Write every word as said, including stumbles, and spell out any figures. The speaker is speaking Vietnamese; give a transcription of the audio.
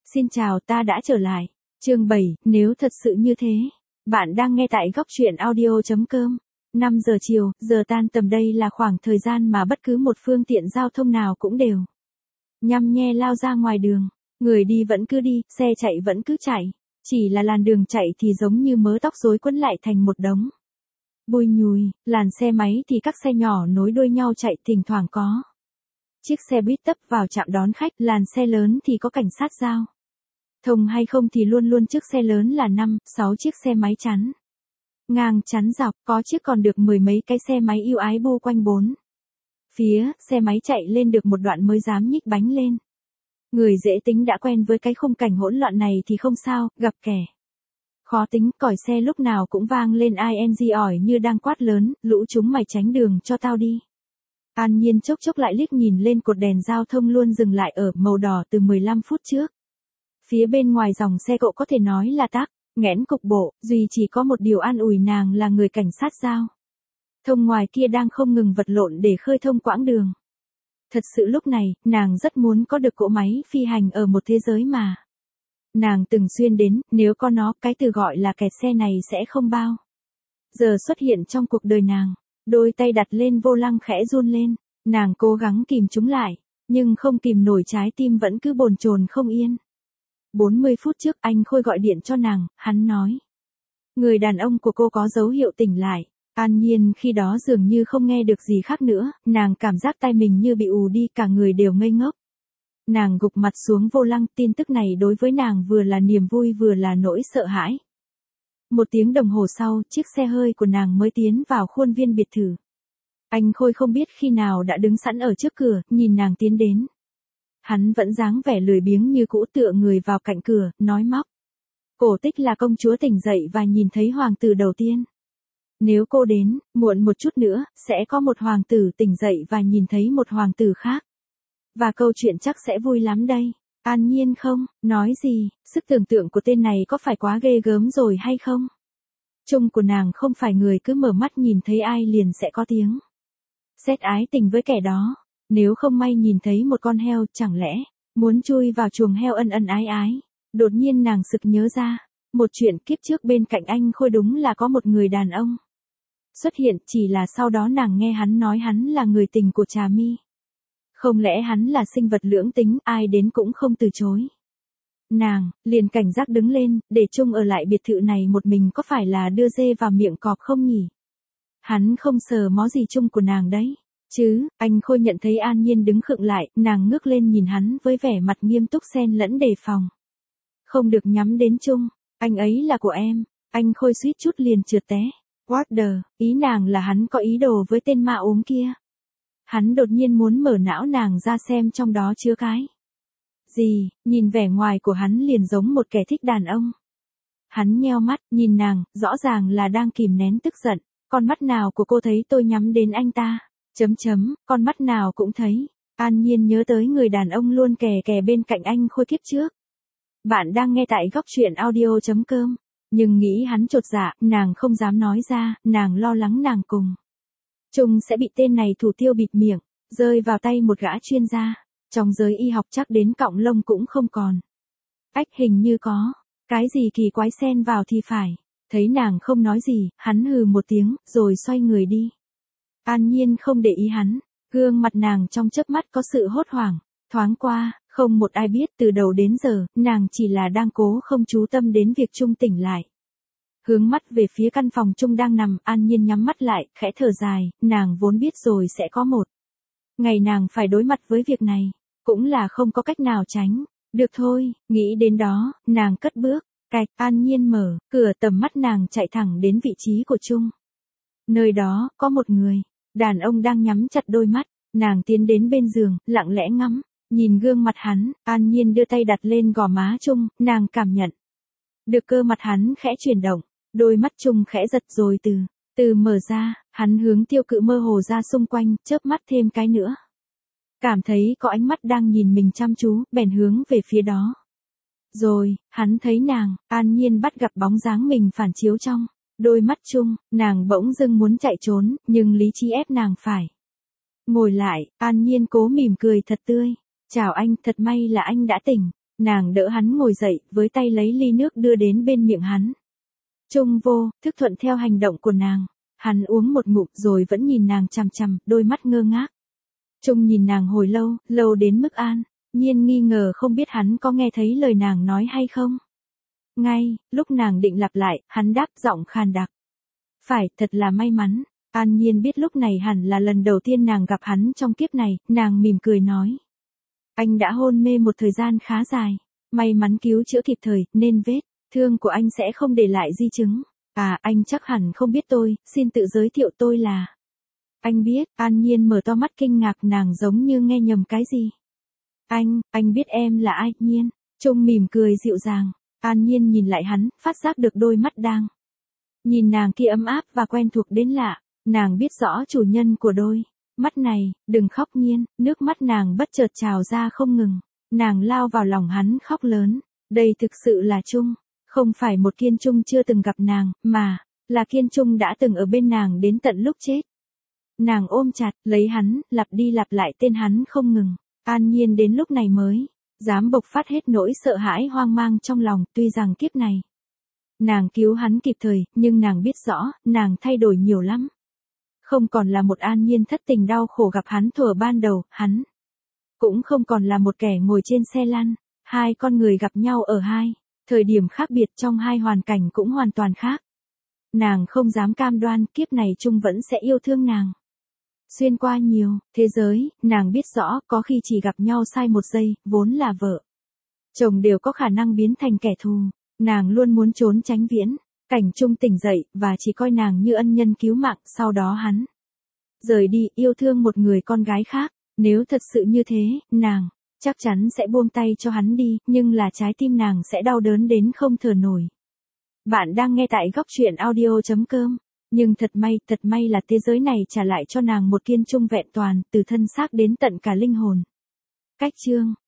Xin chào, ta đã trở lại. Chương bảy, nếu thật sự như thế. Bạn đang nghe tại góc truyện audio chấm com. năm giờ chiều, giờ tan tầm, đây là khoảng thời gian mà bất cứ một phương tiện giao thông nào cũng đều nhăm nhe lao ra ngoài đường. Người đi vẫn cứ đi, xe chạy vẫn cứ chạy. Chỉ là làn đường chạy thì giống như mớ tóc rối quấn lại thành một đống bùi nhùi. Làn xe máy thì các xe nhỏ nối đuôi nhau chạy, thỉnh thoảng có chiếc xe buýt tấp vào trạm đón khách. Làn xe lớn thì có cảnh sát giao thông hay không thì luôn luôn trước xe lớn là năm, sáu chiếc xe máy chắn ngang chắn dọc, có chiếc còn được mười mấy cái xe máy yêu ái bu quanh bốn phía. Xe máy chạy lên được một đoạn mới dám nhích bánh lên. Người dễ tính đã quen với cái khung cảnh hỗn loạn này thì không sao, gặp kẻ khó tính, còi xe lúc nào cũng vang lên ing ỏi như đang quát lớn, lũ chúng mày tránh đường cho tao đi. An Nhiên chốc chốc lại liếc nhìn lên cột đèn giao thông luôn dừng lại ở màu đỏ từ mười lăm phút trước. Phía bên ngoài dòng xe cộ có thể nói là tắc nghẽn cục bộ, duy chỉ có một điều an ủi nàng là người cảnh sát giao thông ngoài kia đang không ngừng vật lộn để khơi thông quãng đường. Thật sự lúc này, nàng rất muốn có được cỗ máy phi hành ở một thế giới mà nàng từng xuyên đến, nếu có nó, cái từ gọi là kẹt xe này sẽ không bao giờ xuất hiện trong cuộc đời nàng. Đôi tay đặt lên vô lăng khẽ run lên, nàng cố gắng kìm chúng lại, nhưng không kìm nổi, trái tim vẫn cứ bồn chồn không yên. bốn mươi phút trước anh Khôi gọi điện cho nàng, hắn nói người đàn ông của cô có dấu hiệu tỉnh lại. An Nhiên khi đó dường như không nghe được gì khác nữa, nàng cảm giác tai mình như bị ù đi, cả người đều ngây ngốc. Nàng gục mặt xuống vô lăng, tin tức này đối với nàng vừa là niềm vui vừa là nỗi sợ hãi. Một tiếng đồng hồ sau, chiếc xe hơi của nàng mới tiến vào khuôn viên biệt thự. Anh Khôi không biết khi nào đã đứng sẵn ở trước cửa, nhìn nàng tiến đến. Hắn vẫn dáng vẻ lười biếng như cũ, tựa người vào cạnh cửa, nói móc. Cổ Tích là công chúa tỉnh dậy và nhìn thấy hoàng tử đầu tiên. Nếu cô đến, muộn một chút nữa, sẽ có một hoàng tử tỉnh dậy và nhìn thấy một hoàng tử khác. Và câu chuyện chắc sẽ vui lắm đây. An Nhiên không nói gì, sức tưởng tượng của tên này có phải quá ghê gớm rồi hay không? Chung của nàng không phải người cứ mở mắt nhìn thấy ai liền sẽ có tiếng sét ái tình với kẻ đó. Nếu không may nhìn thấy một con heo, chẳng lẽ muốn chui vào chuồng heo ân ân ái ái. Đột nhiên nàng sực nhớ ra, một chuyện kiếp trước bên cạnh anh Khôi đúng là có một người đàn ông xuất hiện, chỉ là sau đó nàng nghe hắn nói hắn là người tình của Trà My. Không lẽ hắn là sinh vật lưỡng tính, ai đến cũng không từ chối. Nàng liền cảnh giác đứng lên, để Trung ở lại biệt thự này một mình có phải là đưa dê vào miệng cọp không nhỉ? Hắn không sờ mó gì Trung của nàng đấy chứ? Anh Khôi nhận thấy An Nhiên đứng khựng lại, nàng ngước lên nhìn hắn với vẻ mặt nghiêm túc xen lẫn đề phòng. Không được nhắm đến Trung, anh ấy là của em. Anh Khôi suýt chút liền trượt té. What the, ý nàng là hắn có ý đồ với tên ma ốm kia. Hắn đột nhiên muốn mở não nàng ra xem trong đó chứa cái gì, nhìn vẻ ngoài của hắn liền giống một kẻ thích đàn ông. Hắn nheo mắt, nhìn nàng, rõ ràng là đang kìm nén tức giận. Con mắt nào của cô thấy tôi nhắm đến anh ta? Chấm chấm, con mắt nào cũng thấy. An Nhiên nhớ tới người đàn ông luôn kè kè bên cạnh anh Khôi kiếp trước. Bạn đang nghe tại góc truyện audio chấm com. Nhưng nghĩ hắn chột dạ, nàng không dám nói ra, nàng lo lắng nàng cùng Trung sẽ bị tên này thủ tiêu bịt miệng, rơi vào tay một gã chuyên gia. Trong giới y học chắc đến cọng lông cũng không còn. Ách, hình như có cái gì kỳ quái xen vào thì phải. Thấy nàng không nói gì, hắn hừ một tiếng, rồi xoay người đi. An Nhiên không để ý hắn, gương mặt nàng trong chớp mắt có sự hốt hoảng. Thoáng qua, không một ai biết từ đầu đến giờ, nàng chỉ là đang cố không chú tâm đến việc Trung tỉnh lại. Hướng mắt về phía căn phòng Trung đang nằm, An Nhiên nhắm mắt lại, khẽ thở dài, nàng vốn biết rồi sẽ có một ngày nàng phải đối mặt với việc này, cũng là không có cách nào tránh. Được thôi, nghĩ đến đó, nàng cất bước, cạch. An Nhiên mở cửa, tầm mắt nàng chạy thẳng đến vị trí của Trung. Nơi đó, có một người đàn ông đang nhắm chặt đôi mắt, nàng tiến đến bên giường, lặng lẽ ngắm, nhìn gương mặt hắn. An Nhiên đưa tay đặt lên gò má Trung, nàng cảm nhận được cơ mặt hắn khẽ chuyển động, đôi mắt Trung khẽ giật rồi từ từ mở ra, hắn hướng tiêu cự mơ hồ ra xung quanh, chớp mắt thêm cái nữa. Cảm thấy có ánh mắt đang nhìn mình chăm chú, bèn hướng về phía đó. Rồi, hắn thấy nàng. An Nhiên bắt gặp bóng dáng mình phản chiếu trong đôi mắt Trung, nàng bỗng dưng muốn chạy trốn, nhưng lý trí ép nàng phải ngồi lại. An Nhiên cố mỉm cười thật tươi. Chào anh, thật may là anh đã tỉnh. Nàng đỡ hắn ngồi dậy, với tay lấy ly nước đưa đến bên miệng hắn. Trung vô, thức thuận theo hành động của nàng. Hắn uống một ngụm rồi vẫn nhìn nàng chằm chằm, đôi mắt ngơ ngác. Trung nhìn nàng hồi lâu, lâu đến mức An Nhiên nghi ngờ không biết hắn có nghe thấy lời nàng nói hay không. Ngay, lúc nàng định lặp lại, hắn đáp giọng khàn đặc. Phải, thật là may mắn. An Nhiên biết lúc này hẳn là lần đầu tiên nàng gặp hắn trong kiếp này, nàng mỉm cười nói. Anh đã hôn mê một thời gian khá dài. May mắn cứu chữa kịp thời, nên vết thương của anh sẽ không để lại di chứng. À, anh chắc hẳn không biết tôi, xin tự giới thiệu tôi là. Anh biết, An Nhiên mở to mắt kinh ngạc, nàng giống như nghe nhầm cái gì. Anh, anh biết em là ai, Nhiên. Trung mỉm cười dịu dàng. An Nhiên nhìn lại hắn, phát giác được đôi mắt đang nhìn nàng kia ấm áp và quen thuộc đến lạ. Nàng biết rõ chủ nhân của đôi mắt này. Đừng khóc Nhiên. Nước mắt nàng bất chợt trào ra không ngừng. Nàng lao vào lòng hắn khóc lớn. Đây thực sự là Trung. Không phải một Kiên Trung chưa từng gặp nàng, mà là Kiên Trung đã từng ở bên nàng đến tận lúc chết. Nàng ôm chặt, lấy hắn, lặp đi lặp lại tên hắn không ngừng. An Nhiên đến lúc này mới dám bộc phát hết nỗi sợ hãi hoang mang trong lòng, tuy rằng kiếp này nàng cứu hắn kịp thời, nhưng nàng biết rõ, nàng thay đổi nhiều lắm. Không còn là một An Nhiên thất tình đau khổ gặp hắn thuở ban đầu, hắn cũng không còn là một kẻ ngồi trên xe lăn. Hai con người gặp nhau ở hai thời điểm khác biệt, trong hai hoàn cảnh cũng hoàn toàn khác. Nàng không dám cam đoan kiếp này Trung vẫn sẽ yêu thương nàng. Xuyên qua nhiều thế giới, nàng biết rõ có khi chỉ gặp nhau sai một giây, vốn là vợ chồng đều có khả năng biến thành kẻ thù. Nàng luôn muốn trốn tránh viễn cảnh Trung tỉnh dậy, và chỉ coi nàng như ân nhân cứu mạng. Sau đó hắn rời đi, yêu thương một người con gái khác. Nếu thật sự như thế, nàng chắc chắn sẽ buông tay cho hắn đi, nhưng là trái tim nàng sẽ đau đớn đến không thở nổi. Bạn đang nghe tại góc truyện audio chấm com. Nhưng thật may, thật may là thế giới này trả lại cho nàng một Kiên Trung vẹn toàn, từ thân xác đến tận cả linh hồn. Cách chương